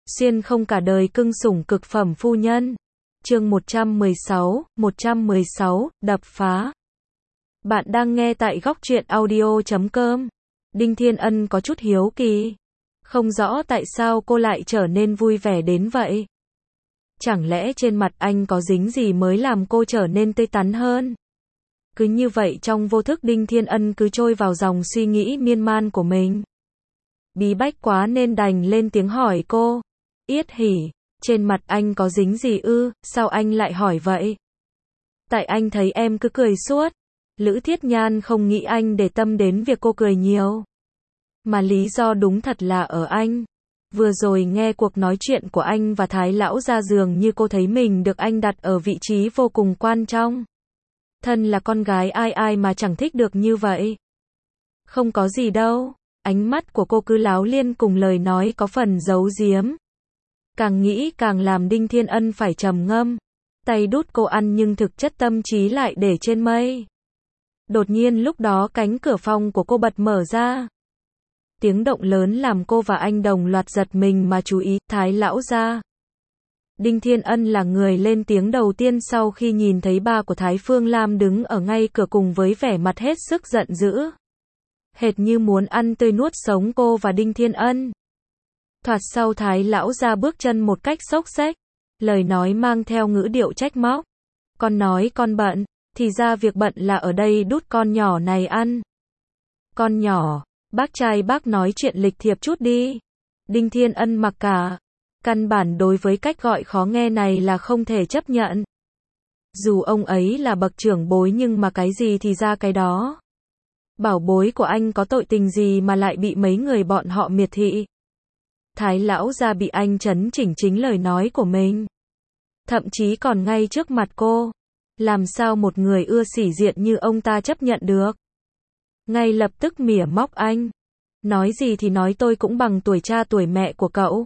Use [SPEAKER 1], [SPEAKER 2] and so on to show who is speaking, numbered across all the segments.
[SPEAKER 1] Xuyên không cả đời cưng sủng cực phẩm phu nhân. Chương 116, đập phá. Bạn đang nghe tại góc truyện audio.com. Đinh Thiên Ân có chút hiếu kỳ. Không rõ tại sao cô lại trở nên vui vẻ đến vậy. Chẳng lẽ trên mặt anh có dính gì mới làm cô trở nên tươi tắn hơn? Cứ như vậy trong vô thức Đinh Thiên Ân cứ trôi vào dòng suy nghĩ miên man của mình. Bí bách quá nên đành lên tiếng hỏi cô. Yết hỉ, trên mặt anh có dính gì ư, sao anh lại hỏi vậy? Tại anh thấy em cứ cười suốt. Lữ Thiết Nhan không nghĩ anh để tâm đến việc cô cười nhiều. Mà lý do đúng thật là ở anh. Vừa rồi nghe cuộc nói chuyện của anh và Thái lão ra dường như cô thấy mình được anh đặt ở vị trí vô cùng quan trọng. Thân là con gái ai mà chẳng thích được như vậy. Không có gì đâu. Ánh mắt của cô cứ láo liên cùng lời nói có phần giấu giếm. Càng nghĩ càng làm Đinh Thiên Ân phải trầm ngâm. Tay đút cô ăn nhưng thực chất tâm trí lại để trên mây. Đột nhiên lúc đó cánh cửa phòng của cô bật mở ra. Tiếng động lớn làm cô và anh đồng loạt giật mình mà chú ý, Thái lão ra. Đinh Thiên Ân là người lên tiếng đầu tiên sau khi nhìn thấy ba của Thái Phương Lam đứng ở ngay cửa cùng với vẻ mặt hết sức giận dữ. Hệt như muốn ăn tươi nuốt sống cô và Đinh Thiên Ân. Thoạt sau Thái lão ra bước chân một cách xốc xếch, lời nói mang theo ngữ điệu trách móc. Con nói con bận, thì ra việc bận là ở đây đút con nhỏ này ăn. Con nhỏ, bác trai bác nói chuyện lịch thiệp chút đi. Đinh Thiên Ân mặc cả. Căn bản đối với cách gọi khó nghe này là không thể chấp nhận. Dù ông ấy là bậc trưởng bối nhưng mà cái gì thì ra cái đó. Bảo bối của anh có tội tình gì mà lại bị mấy người bọn họ miệt thị. Thái lão ra bị anh chấn chỉnh chính lời nói của mình. Thậm chí còn ngay trước mặt cô. Làm sao một người ưa sỉ diện như ông ta chấp nhận được. Ngay lập tức mỉa móc anh. Nói gì thì nói, tôi cũng bằng tuổi cha tuổi mẹ của cậu.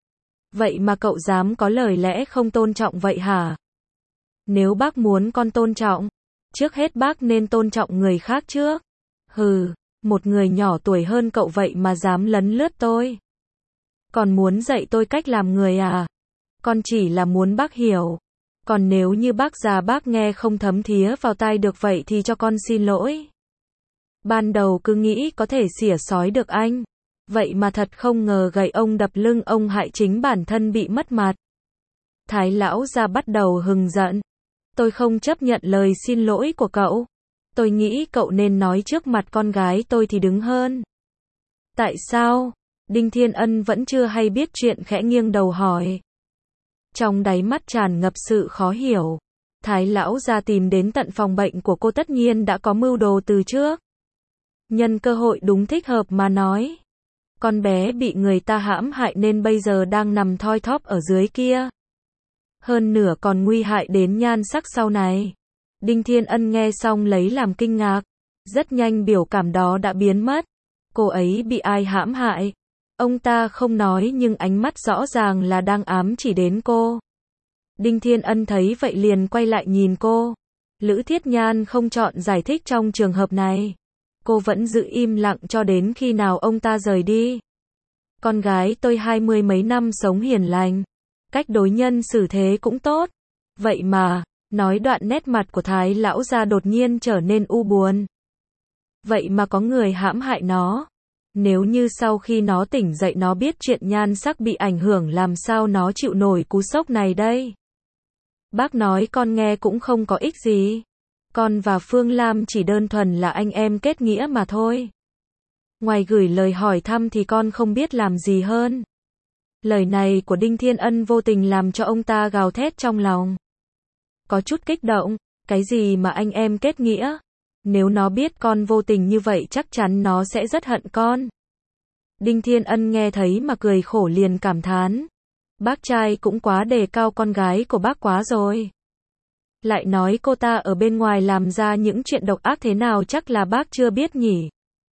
[SPEAKER 1] Vậy mà cậu dám có lời lẽ không tôn trọng vậy hả? Nếu bác muốn con tôn trọng, trước hết bác nên tôn trọng người khác trước. Hừ, một người nhỏ tuổi hơn cậu vậy mà dám lấn lướt tôi. Còn muốn dạy tôi cách làm người à? Con chỉ là muốn bác hiểu. Còn nếu như bác già bác nghe không thấm thía vào tai được vậy thì cho con xin lỗi. Ban đầu cứ nghĩ có thể xỉa xói được anh. Vậy mà thật không ngờ gậy ông đập lưng ông hại chính bản thân bị mất mặt. Thái lão ra bắt đầu hừng giận. Tôi không chấp nhận lời xin lỗi của cậu. Tôi nghĩ cậu nên nói trước mặt con gái tôi thì đứng hơn. Tại sao? Đinh Thiên Ân vẫn chưa hay biết chuyện, khẽ nghiêng đầu hỏi. Trong đáy mắt tràn ngập sự khó hiểu. Thái lão ra tìm đến tận phòng bệnh của cô tất nhiên đã có mưu đồ từ trước. Nhân cơ hội đúng thích hợp mà nói. Con bé bị người ta hãm hại nên bây giờ đang nằm thoi thóp ở dưới kia. Hơn nửa còn nguy hại đến nhan sắc sau này. Đinh Thiên Ân nghe xong lấy làm kinh ngạc. Rất nhanh biểu cảm đó đã biến mất. Cô ấy bị ai hãm hại? Ông ta không nói nhưng ánh mắt rõ ràng là đang ám chỉ đến cô. Đinh Thiên Ân thấy vậy liền quay lại nhìn cô. Lữ Thiết Nhan không chọn giải thích trong trường hợp này. Cô vẫn giữ im lặng cho đến khi nào ông ta rời đi. Con gái tôi 20 mấy năm sống hiền lành. Cách đối nhân xử thế cũng tốt. Vậy mà, nói đoạn nét mặt của Thái lão ra đột nhiên trở nên u buồn. Vậy mà có người hãm hại nó. Nếu như sau khi nó tỉnh dậy nó biết chuyện nhan sắc bị ảnh hưởng làm sao nó chịu nổi cú sốc này đây. Bác nói con nghe cũng không có ích gì. Con và Phương Lam chỉ đơn thuần là anh em kết nghĩa mà thôi. Ngoài gửi lời hỏi thăm thì con không biết làm gì hơn. Lời này của Đinh Thiên Ân vô tình làm cho ông ta gào thét trong lòng. Có chút kích động, cái gì mà anh em kết nghĩa? Nếu nó biết con vô tình như vậy chắc chắn nó sẽ rất hận con. Đinh Thiên Ân nghe thấy mà cười khổ liền cảm thán. Bác trai cũng quá đề cao con gái của bác quá rồi. Lại nói cô ta ở bên ngoài làm ra những chuyện độc ác thế nào chắc là bác chưa biết nhỉ.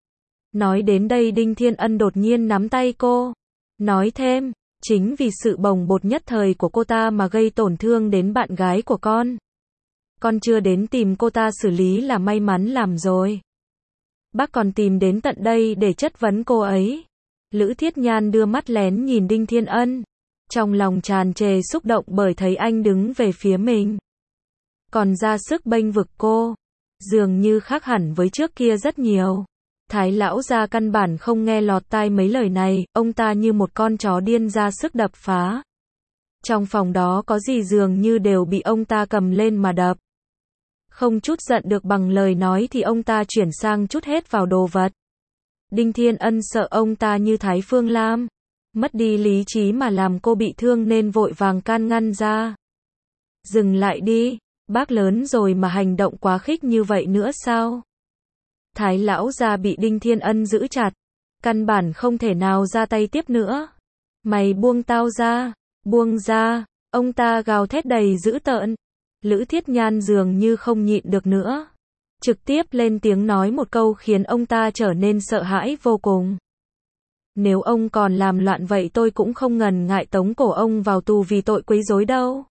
[SPEAKER 1] Nói đến đây Đinh Thiên Ân đột nhiên nắm tay cô. Nói thêm, chính vì sự bồng bột nhất thời của cô ta mà gây tổn thương đến bạn gái của con. Con chưa đến tìm cô ta xử lý là may mắn làm rồi. Bác còn tìm đến tận đây để chất vấn cô ấy. Lữ Thiết Nhan đưa mắt lén nhìn Đinh Thiên Ân. trong lòng tràn trề xúc động bởi thấy anh đứng về phía mình. Còn ra sức bênh vực cô. Dường như khác hẳn với trước kia rất nhiều. Thái lão gia căn bản không nghe lọt tai mấy lời này, ông ta như một con chó điên ra sức đập phá. Trong phòng đó có gì dường như đều bị ông ta cầm lên mà đập. Không chút giận được bằng lời nói thì ông ta chuyển sang trút hết vào đồ vật. Đinh Thiên Ân sợ ông ta như Thái Phương Lam, mất đi lý trí mà làm cô bị thương nên vội vàng can ngăn ra. Dừng lại đi, bác lớn rồi mà hành động quá khích như vậy nữa sao? Thái lão gia bị Đinh Thiên Ân giữ chặt, căn bản không thể nào ra tay tiếp nữa. Mày buông tao ra, buông ra, ông ta gào thét đầy dữ tợn. Lữ Thiết Nhan dường như không nhịn được nữa, trực tiếp lên tiếng nói một câu khiến ông ta trở nên sợ hãi vô cùng. Nếu ông còn làm loạn vậy tôi cũng không ngần ngại tống cổ ông vào tù vì tội quấy rối đâu.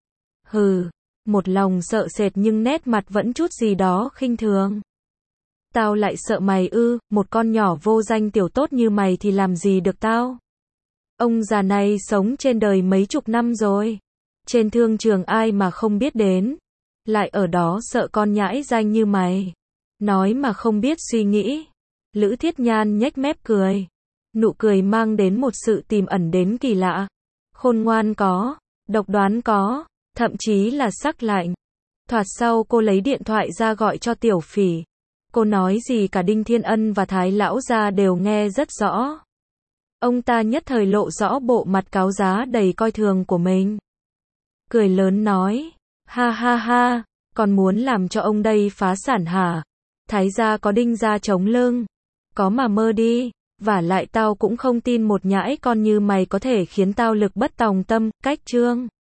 [SPEAKER 1] Hừ, một lòng sợ sệt nhưng nét mặt vẫn chút gì đó khinh thường. Tao lại sợ mày ư, một con nhỏ vô danh tiểu tốt như mày thì làm gì được tao. Ông già này sống trên đời mấy chục năm rồi. Trên thương trường ai mà không biết đến. Lại ở đó sợ con nhãi danh như mày. Nói mà không biết suy nghĩ. Lữ Thiết Nhan nhếch mép cười. Nụ cười mang đến một sự tiềm ẩn đến kỳ lạ. Khôn ngoan có, độc đoán có, thậm chí là sắc lạnh. Thoạt sau cô lấy điện thoại ra gọi cho Tiểu Phỉ. Cô nói gì cả Đinh Thiên Ân và Thái lão gia đều nghe rất rõ. Ông ta nhất thời lộ rõ bộ mặt cáo giá đầy coi thường của mình. Cười lớn nói, ha ha ha, còn muốn làm cho ông đây phá sản hả? Thái gia có Đinh gia chống lưng. Có mà mơ đi, vả lại tao cũng không tin một nhãi con như mày có thể khiến tao lực bất tòng tâm, cách trương.